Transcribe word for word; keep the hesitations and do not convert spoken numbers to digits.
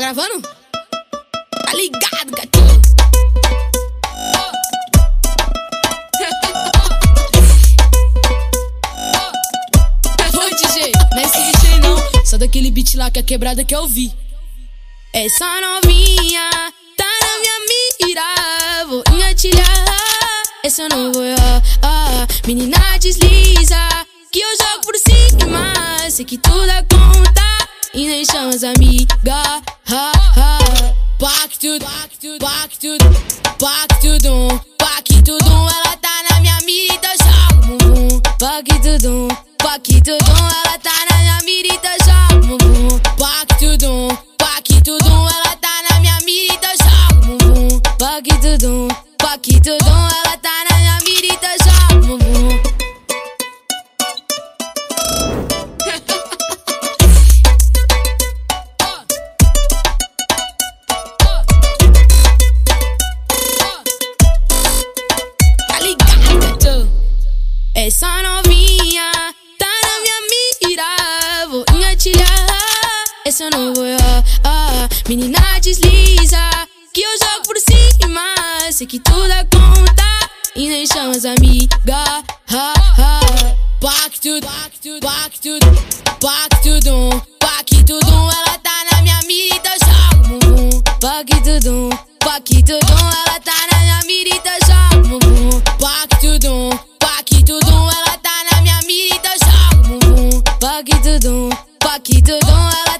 gravando? Tá ligado, gatinho? Oi, D J, não é esse D J não. Só daquele beat lá que a quebrada quer ouvir. Essa novinha tá na minha mira, vou engatilhar. Essa eu não vou errar. Ah, menina desliza, que eu jogo por cima. Sei que tu dá conta e nem chama as amigas. Ha, ha. Pacto, pacto, pacto, pacto, pacto, ela tá na minha mira, então joga o bumbum. Pacto, pacto, ela tá na minha mira, então joga o bumbum. Pacto, pacto, ela tá na minha mira, então joga o bumbum. Pacto, pacto, ela tá na minha mira, então joga o bumbum. Essa novinha tá na minha mira, vou engatilhar. Essa eu não vou errar. Ah, menina desliza, que eu jogo por cima. Sei que tu dá conta e nem chama as amigas. Ha, ha. Pacto, pacto, pacto, pacto, pacto, ela tá na minha mira, então joga o bumbum. Pacto, pacto, ela tá na minha mira, então joga o bumbum. Pacto, pacto, ela tá na minha mira, então joga o bumbum. Pacto, pacto, ela